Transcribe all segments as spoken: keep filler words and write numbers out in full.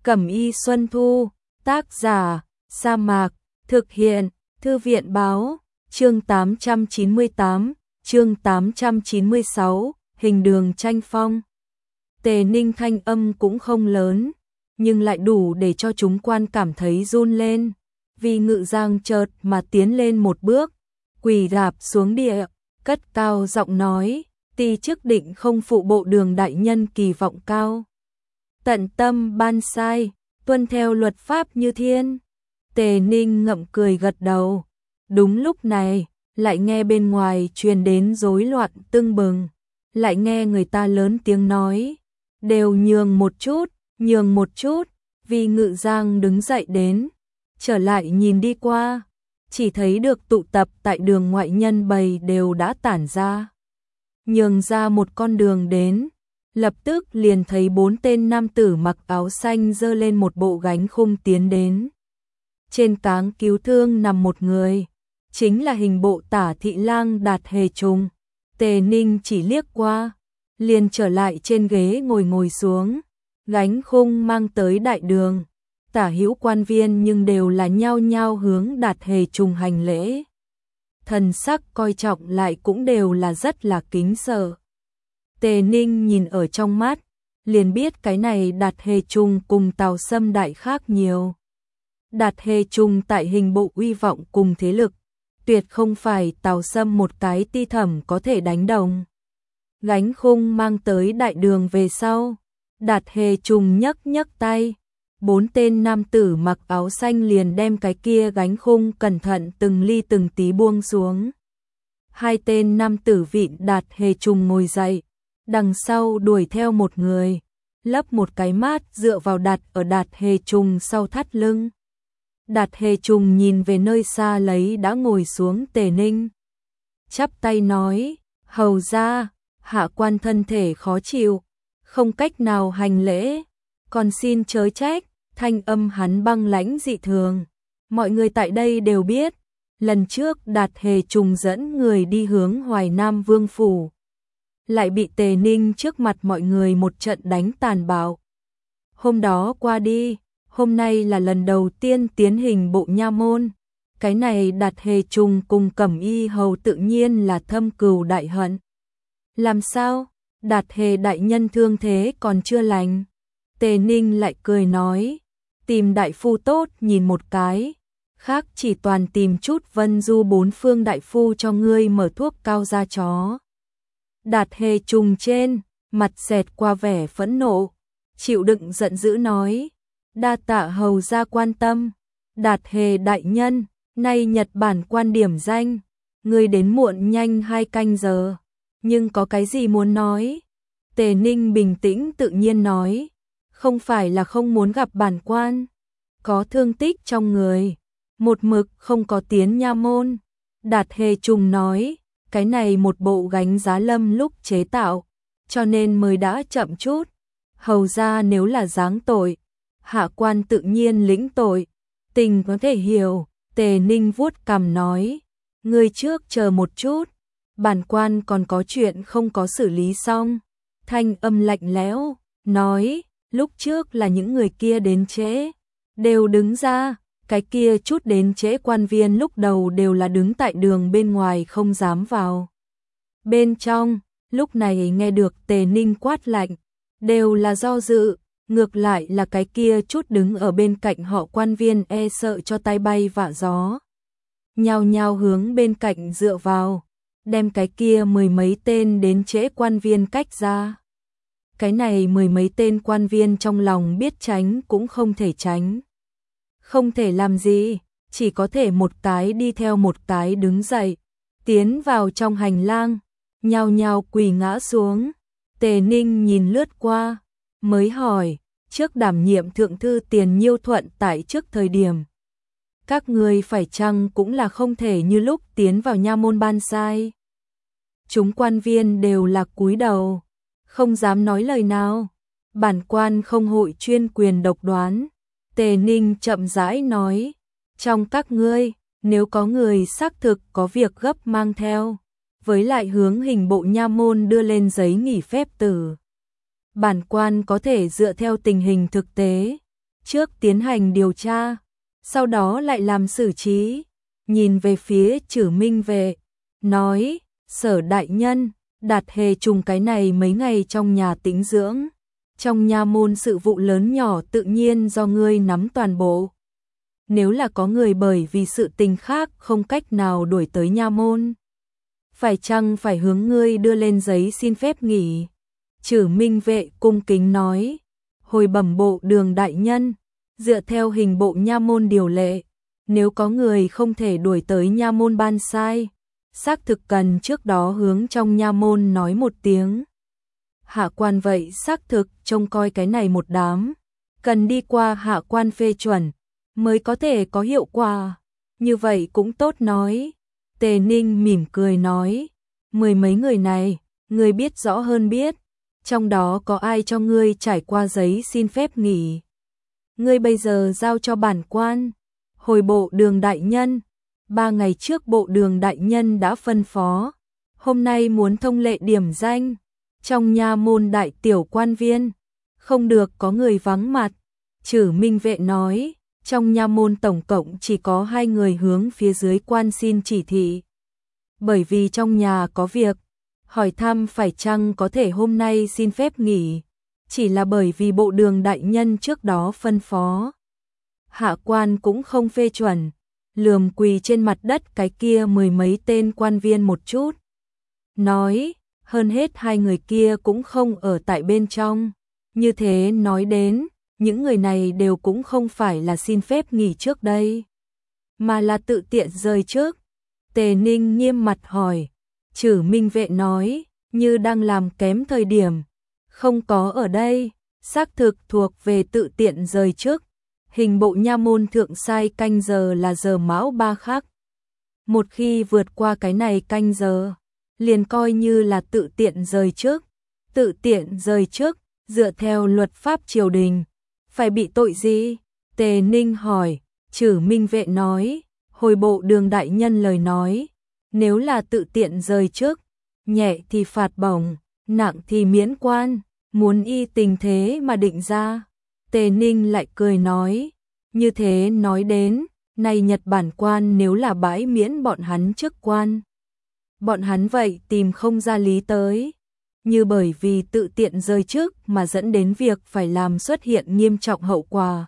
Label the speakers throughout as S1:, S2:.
S1: Cẩm y Xuân Thu, tác giả, Sa Mạc, thực hiện, Thư viện báo, chương tám trăm chín mươi tám, chương tám trăm chín mươi sáu, hình đường tranh phong. Tề Ninh thanh âm cũng không lớn, nhưng lại đủ để cho chúng quan cảm thấy run lên, vì Ngự Giang chợt mà tiến lên một bước, quỳ rạp xuống địa, cất cao giọng nói, ti chức định không phụ bộ Đường đại nhân kỳ vọng cao. Tận tâm ban sai, tuân theo luật pháp như thiên. Tề Ninh ngậm cười gật đầu. Đúng lúc này, lại nghe bên ngoài truyền đến rối loạn tưng bừng, lại nghe người ta lớn tiếng nói, đều nhường một chút, nhường một chút, vì Ngự Giang đứng dậy đến, trở lại nhìn đi qua, chỉ thấy được tụ tập tại đường ngoại nhân bầy đều đã tản ra. Nhường ra một con đường đến, lập tức liền thấy bốn tên nam tử mặc áo xanh giơ lên một bộ gánh khung tiến đến. Trên cáng cứu thương nằm một người, chính là hình bộ Tả thị lang Đạt Hề Trùng. Tề Ninh chỉ liếc qua, liền trở lại trên ghế ngồi ngồi xuống, gánh khung mang tới đại đường. Tả hữu quan viên nhưng đều là nhao nhao hướng Đạt Hề Trùng hành lễ. Thần sắc coi trọng lại cũng đều là rất là kính sợ. Tề Ninh nhìn ở trong mắt, liền biết cái này Đạt Hề Trùng cùng Tào Sâm đại khác nhiều. Đạt Hề Trùng tại hình bộ uy vọng cùng thế lực, tuyệt không phải Tào Sâm một cái ti thẩm có thể đánh đồng. Gánh khung mang tới đại đường về sau, Đạt Hề Trùng nhấc nhấc tay, bốn tên nam tử mặc áo xanh liền đem cái kia gánh khung cẩn thận từng ly từng tí buông xuống. Hai tên nam tử vịn Đạt Hề Trùng ngồi dậy, đằng sau đuổi theo một người, lấp một cái mát dựa vào đặt ở Đạt Hề Trùng sau thắt lưng. Đạt Hề Trùng nhìn về nơi xa lấy đã ngồi xuống Tề Ninh, chắp tay nói, hầu ra, hạ quan thân thể khó chịu, không cách nào hành lễ, còn xin chớ trách. Thanh âm hắn băng lãnh dị thường, mọi người tại đây đều biết, lần trước Đạt Hề Trùng dẫn người đi hướng Hoài Nam Vương phủ, lại bị Tề Ninh trước mặt mọi người một trận đánh tàn bạo. Hôm đó qua đi, hôm nay là lần đầu tiên tiến hình bộ nha môn, cái này Đạt Hề Trùng cùng Cẩm y hầu tự nhiên là thâm cừu đại hận. Làm sao? Đạt Hề đại nhân thương thế còn chưa lành. Tề Ninh lại cười nói, tìm đại phu tốt nhìn một cái, khác chỉ toàn tìm chút Vân Du bốn phương đại phu cho ngươi mở thuốc cao da chó. Đạt Hề Trùng trên, mặt xẹt qua vẻ phẫn nộ, chịu đựng giận dữ nói, đa tạ hầu ra quan tâm, Đạt Hề đại nhân, nay Nhật Bản quan điểm danh, ngươi đến muộn nhanh hai canh giờ, nhưng có cái gì muốn nói? Tề Ninh bình tĩnh tự nhiên nói, không phải là không muốn gặp bản quan, có thương tích trong người, một mực không có tiến nha môn. Đạt Hề Trùng nói, cái này một bộ gánh giá lâm lúc chế tạo, cho nên mới đã chậm chút. Hầu ra nếu là giáng tội, hạ quan tự nhiên lĩnh tội, tình có thể hiểu. Tề Ninh vuốt cằm nói, ngươi trước chờ một chút, bản quan còn có chuyện không có xử lý xong. Thanh âm lạnh lẽo, nói, lúc trước là những người kia đến trễ, đều đứng ra, cái kia chút đến trễ quan viên lúc đầu đều là đứng tại đường bên ngoài không dám vào. Bên trong, lúc này nghe được Tề Ninh quát lạnh, đều là do dự, ngược lại là cái kia chút đứng ở bên cạnh họ quan viên e sợ cho tay bay vạ gió. Nhao nhao hướng bên cạnh dựa vào, đem cái kia mười mấy tên đến trễ quan viên cách ra. Cái này mười mấy tên quan viên trong lòng biết tránh cũng không thể tránh. Không thể làm gì, chỉ có thể một cái đi theo một cái đứng dậy, tiến vào trong hành lang, nhao nhao quỳ ngã xuống. Tề Ninh nhìn lướt qua, mới hỏi, trước đảm nhiệm thượng thư Tiền Nhiêu Thuận tại trước thời điểm, các người phải chăng cũng là không thể như lúc tiến vào nha môn ban sai? Chúng quan viên đều là cúi đầu, không dám nói lời nào. Bản quan không hội chuyên quyền độc đoán. Tề Ninh chậm rãi nói, trong các ngươi, nếu có người xác thực có việc gấp mang theo, với lại hướng hình bộ nha môn đưa lên giấy nghỉ phép tử, bản quan có thể dựa theo tình hình thực tế, trước tiến hành điều tra, sau đó lại làm xử trí. Nhìn về phía Trử Minh Vệ, nói, Sở đại nhân, Đạt Hề trùng cái này mấy ngày trong nhà tĩnh dưỡng. Trong nha môn sự vụ lớn nhỏ tự nhiên do ngươi nắm toàn bộ. Nếu là có người bởi vì sự tình khác không cách nào đuổi tới nha môn, phải chăng phải hướng ngươi đưa lên giấy xin phép nghỉ? Trử Minh Vệ cung kính nói, hồi bẩm bộ đường đại nhân, dựa theo hình bộ nha môn điều lệ, nếu có người không thể đuổi tới nha môn ban sai, xác thực cần trước đó hướng trong nha môn nói một tiếng. Hạ quan vậy xác thực trông coi cái này một đám, cần đi qua hạ quan phê chuẩn mới có thể có hiệu quả. Như vậy cũng tốt nói. Tề Ninh mỉm cười nói, mười mấy người này, ngươi biết rõ hơn biết, trong đó có ai cho ngươi trải qua giấy xin phép nghỉ. Ngươi bây giờ giao cho bản quan. Hồi bộ đường đại nhân, ba ngày trước bộ đường đại nhân đã phân phó, hôm nay muốn thông lệ điểm danh, trong nha môn đại tiểu quan viên, không được có người vắng mặt. Trử Minh Vệ nói, trong nha môn tổng cộng chỉ có hai người hướng phía dưới quan xin chỉ thị. Bởi vì trong nhà có việc, hỏi thăm phải chăng có thể hôm nay xin phép nghỉ, chỉ là bởi vì bộ đường đại nhân trước đó phân phó. Hạ quan cũng không phê chuẩn, lườm quỳ trên mặt đất cái kia mười mấy tên quan viên một chút. Nói, hơn hết hai người kia cũng không ở tại bên trong. Như thế nói đến, những người này đều cũng không phải là xin phép nghỉ trước đây, mà là tự tiện rời trước. Tề Ninh nghiêm mặt hỏi, Trử Minh Vệ nói, như đang làm kém thời điểm, không có ở đây, xác thực thuộc về tự tiện rời trước. Hình bộ nha môn thượng sai canh giờ là giờ mão ba khắc. Một khi vượt qua cái này canh giờ, liền coi như là tự tiện rời trước. Tự tiện rời trước, dựa theo luật pháp triều đình, phải bị tội gì? Tề Ninh hỏi. Trử Minh Vệ nói, hồi bộ đường đại nhân lời nói, nếu là tự tiện rời trước, nhẹ thì phạt bổng, nặng thì miễn quan, muốn y tình thế mà định ra. Tề Ninh lại cười nói, như thế nói đến, này Nhật Bản quan nếu là bãi miễn bọn hắn chức quan, bọn hắn vậy tìm không ra lý tới, như bởi vì tự tiện rời trước mà dẫn đến việc phải làm xuất hiện nghiêm trọng hậu quả,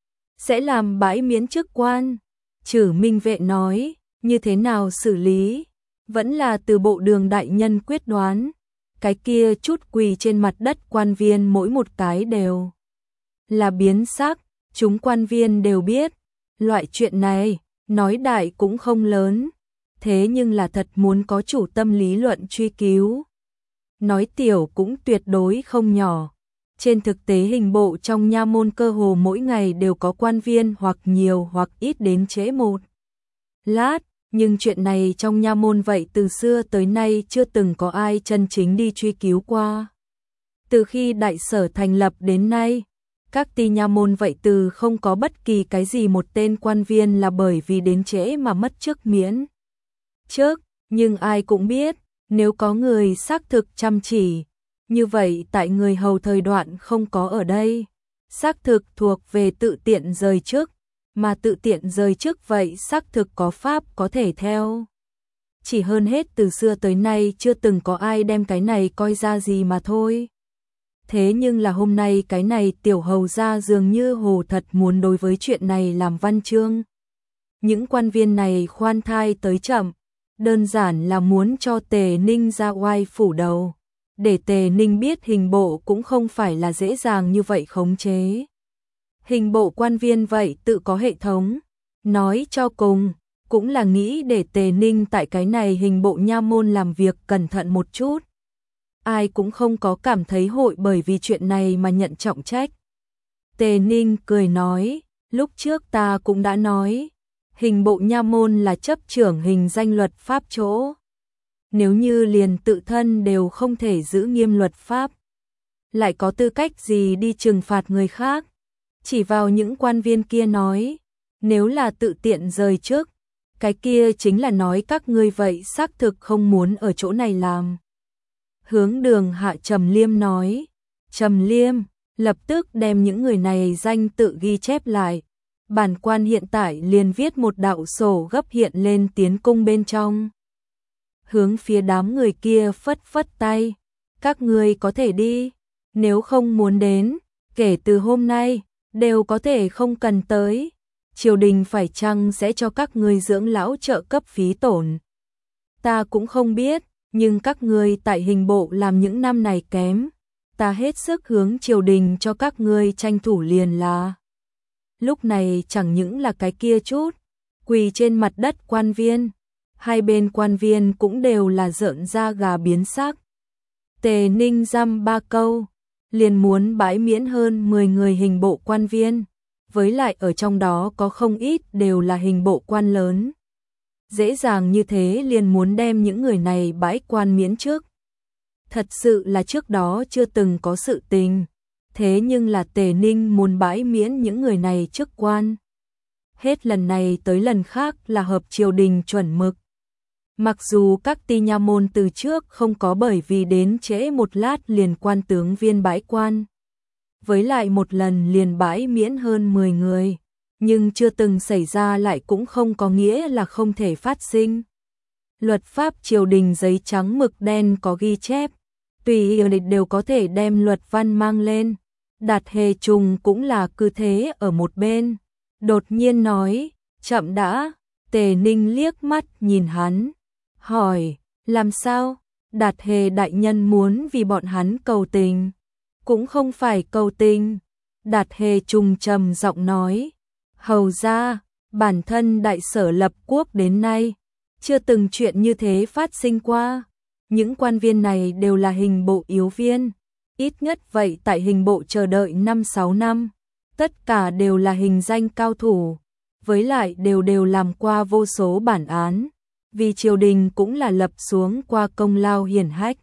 S1: sẽ làm bãi miễn chức quan. Trử Minh Vệ nói, như thế nào xử lý, vẫn là từ bộ đường đại nhân quyết đoán. Cái kia chút quỳ trên mặt đất quan viên mỗi một cái đều là biến sắc, chúng quan viên đều biết, loại chuyện này, nói đại cũng không lớn, thế nhưng là thật muốn có chủ tâm lý luận truy cứu. Nói tiểu cũng tuyệt đối không nhỏ. Trên thực tế hình bộ trong nha môn cơ hồ mỗi ngày đều có quan viên hoặc nhiều hoặc ít đến trễ một lát, nhưng chuyện này trong nha môn vậy từ xưa tới nay chưa từng có ai chân chính đi truy cứu qua. Từ khi đại sở thành lập đến nay, các ty nha môn vậy từ không có bất kỳ cái gì một tên quan viên là bởi vì đến trễ mà mất chức miễn chức, nhưng ai cũng biết, nếu có người xác thực chăm chỉ, như vậy tại người hầu thời đoạn không có ở đây, xác thực thuộc về tự tiện rời chức, mà tự tiện rời chức vậy xác thực có pháp có thể theo. Chỉ hơn hết từ xưa tới nay chưa từng có ai đem cái này coi ra gì mà thôi. Thế nhưng là hôm nay cái này tiểu hầu gia dường như hồ thật muốn đối với chuyện này làm văn chương. Những quan viên này khoan thai tới chậm, đơn giản là muốn cho Tề Ninh ra oai phủ đầu, để Tề Ninh biết hình bộ cũng không phải là dễ dàng như vậy khống chế. Hình bộ quan viên vậy tự có hệ thống, nói cho cùng, cũng là nghĩ để Tề Ninh tại cái này hình bộ nha môn làm việc cẩn thận một chút. Ai cũng không có cảm thấy hội bởi vì chuyện này mà nhận trọng trách. Tề Ninh cười nói, lúc trước ta cũng đã nói, hình bộ nha môn là chấp trưởng hình danh luật pháp chỗ. Nếu như liền tự thân đều không thể giữ nghiêm luật pháp, lại có tư cách gì đi trừng phạt người khác? Chỉ vào những quan viên kia nói, nếu là tự tiện rời trước, cái kia chính là nói các ngươi vậy xác thực không muốn ở chỗ này làm. Hướng Đường Hạ Trầm Liêm nói, Trầm Liêm, lập tức đem những người này danh tự ghi chép lại. Bản quan hiện tại liền viết một đạo sổ gấp hiện lên tiến cung bên trong. Hướng phía đám người kia phất phất tay. Các ngươi có thể đi, nếu không muốn đến, kể từ hôm nay, đều có thể không cần tới. Triều đình phải chăng sẽ cho các ngươi dưỡng lão trợ cấp phí tổn? Ta cũng không biết, nhưng các ngươi tại hình bộ làm những năm này kém. Ta hết sức hướng triều đình cho các ngươi tranh thủ liền là. Lúc này chẳng những là cái kia chút, quỳ trên mặt đất quan viên, hai bên quan viên cũng đều là rợn da gà biến sắc. Tề Ninh dăm ba câu, liền muốn bãi miễn hơn mười người hình bộ quan viên, với lại ở trong đó có không ít đều là hình bộ quan lớn. Dễ dàng như thế liền muốn đem những người này bãi quan miễn chức. Thật sự là trước đó chưa từng có sự tình, thế nhưng là Tề Ninh muốn bãi miễn những người này chức quan. Hết lần này tới lần khác là hợp triều đình chuẩn mực. Mặc dù các ti nha môn từ trước không có bởi vì đến trễ một lát liền quan tướng viên bãi quan, với lại một lần liền bãi miễn hơn mười người, nhưng chưa từng xảy ra lại cũng không có nghĩa là không thể phát sinh. Luật pháp triều đình giấy trắng mực đen có ghi chép, tùy ý đều có thể đem luật văn mang lên. Đạt Hề Trùng cũng là cứ thế ở một bên, đột nhiên nói, chậm đã. Tề Ninh liếc mắt nhìn hắn, hỏi, làm sao? Đạt Hề đại nhân muốn vì bọn hắn cầu tình? Cũng không phải cầu tình. Đạt Hề Trùng trầm giọng nói, hầu ra, bản thân đại sở lập quốc đến nay, chưa từng chuyện như thế phát sinh qua. Những quan viên này đều là hình bộ yếu viên, ít nhất vậy tại hình bộ chờ đợi năm sáu năm, tất cả đều là hình danh cao thủ, với lại đều đều làm qua vô số bản án, vì triều đình cũng là lập xuống qua công lao hiển hách.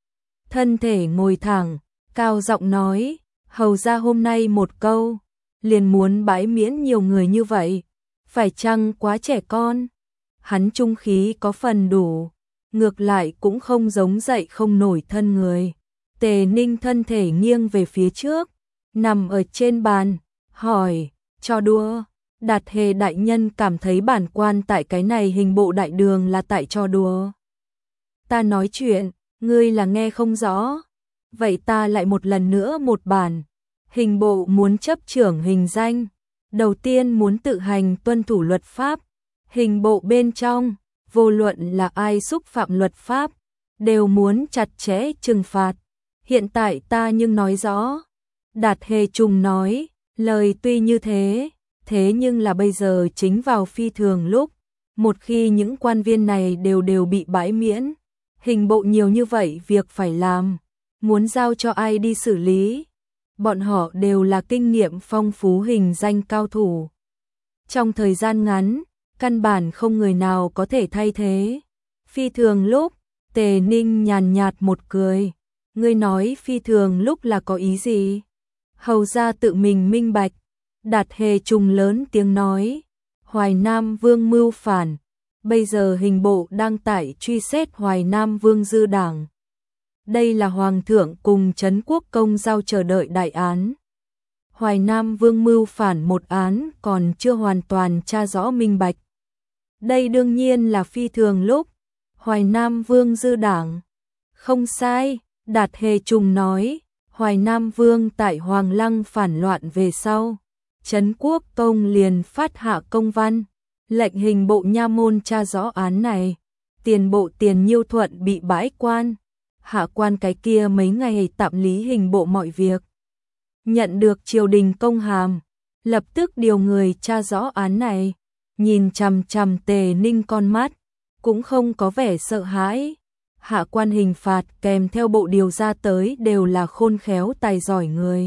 S1: Thân thể ngồi thẳng, cao giọng nói, hầu ra hôm nay một câu, liền muốn bãi miễn nhiều người như vậy, phải chăng quá trẻ con? Hắn trung khí có phần đủ, ngược lại cũng không giống dậy không nổi thân người. Tề Ninh thân thể nghiêng về phía trước, nằm ở trên bàn, hỏi, cho đùa? Đạt Hề đại nhân cảm thấy bản quan tại cái này hình bộ đại đường là tại cho đùa. Ta nói chuyện, ngươi là nghe không rõ. Vậy ta lại một lần nữa một bản. Hình bộ muốn chấp trưởng hình danh, đầu tiên muốn tự hành tuân thủ luật pháp. Hình bộ bên trong, vô luận là ai xúc phạm luật pháp, đều muốn chặt chẽ trừng phạt. Hiện tại ta nhưng nói rõ. Đạt Hề Trùng nói, lời tuy như thế, thế nhưng là bây giờ chính vào phi thường lúc, một khi những quan viên này đều đều bị bãi miễn, hình bộ nhiều như vậy việc phải làm, muốn giao cho ai đi xử lý? Bọn họ đều là kinh nghiệm phong phú hình danh cao thủ. Trong thời gian ngắn, căn bản không người nào có thể thay thế. Phi thường lúc, Tề Ninh nhàn nhạt một cười. Ngươi nói phi thường lúc là có ý gì? Hầu ra tự mình minh bạch. Đạt Hề Trùng lớn tiếng nói, Hoài Nam Vương mưu phản, bây giờ hình bộ đang tại truy xét Hoài Nam Vương dư đảng. Đây là Hoàng thượng cùng Trấn Quốc Công giao chờ đợi đại án. Hoài Nam Vương mưu phản một án còn chưa hoàn toàn tra rõ minh bạch. Đây đương nhiên là phi thường lúc, Hoài Nam Vương dư đảng. Không sai, Đạt Hề Trùng nói, Hoài Nam Vương tại Hoàng Lăng phản loạn về sau. Trấn Quốc Công liền phát hạ công văn, lệnh hình bộ nha môn tra rõ án này. Tiền bộ Tiền Nhiêu Thuận bị bãi quan, hạ quan cái kia mấy ngày tạm lý hình bộ mọi việc. Nhận được triều đình công hàm, lập tức điều người tra rõ án này, nhìn chằm chằm Tề Ninh con mắt, cũng không có vẻ sợ hãi. Hạ quan hình phạt kèm theo bộ điều ra tới đều là khôn khéo tài giỏi người.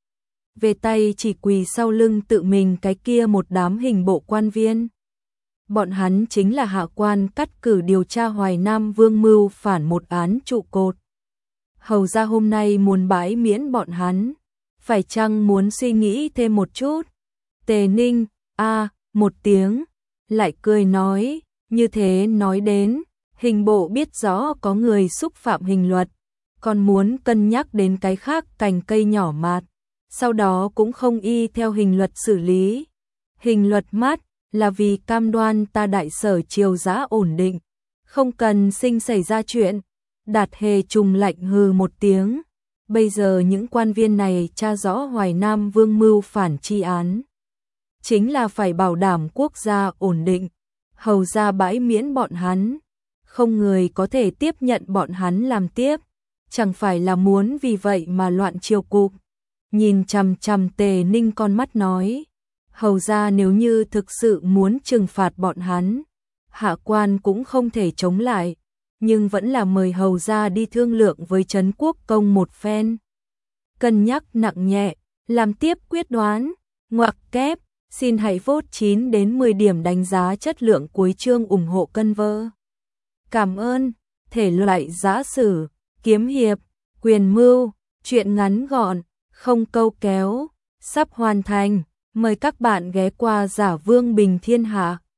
S1: Về tay chỉ quỳ sau lưng tự mình cái kia một đám hình bộ quan viên. Bọn hắn chính là hạ quan cắt cử điều tra Hoài Nam Vương mưu phản một án trụ cột. Hầu ra hôm nay muốn bãi miễn bọn hắn, phải chăng muốn suy nghĩ thêm một chút? Tề Ninh, a một tiếng, lại cười nói, như thế nói đến, hình bộ biết rõ có người xúc phạm hình luật, còn muốn cân nhắc đến cái khác cành cây nhỏ mạt. sau đó cũng không y theo hình luật xử lý. Hình luật mát là vì cam đoan ta đại sở triều giã ổn định, không cần sinh xảy ra chuyện. Đạt Hề trùng lạnh hừ một tiếng. Bây giờ những quan viên này tra rõ Hoài Nam Vương mưu phản tri án, chính là phải bảo đảm quốc gia ổn định. Hầu ra bãi miễn bọn hắn, không người có thể tiếp nhận bọn hắn làm tiếp, chẳng phải là muốn vì vậy mà loạn triều cục. Nhìn chằm chằm Tề Ninh con mắt nói, hầu ra nếu như thực sự muốn trừng phạt bọn hắn, hạ quan cũng không thể chống lại, nhưng vẫn là mời hầu ra đi thương lượng với Trấn Quốc Công một phen. Cân nhắc nặng nhẹ, làm tiếp quyết đoán. Ngoặc kép, xin hãy vote chín đến mười điểm đánh giá chất lượng cuối chương ủng hộ cân vơ. Cảm ơn. Thể loại giã sử, kiếm hiệp, quyền mưu, truyện ngắn gọn, không câu kéo, sắp hoàn thành. Mời các bạn ghé qua Giả Vương Bình Thiên Hạ.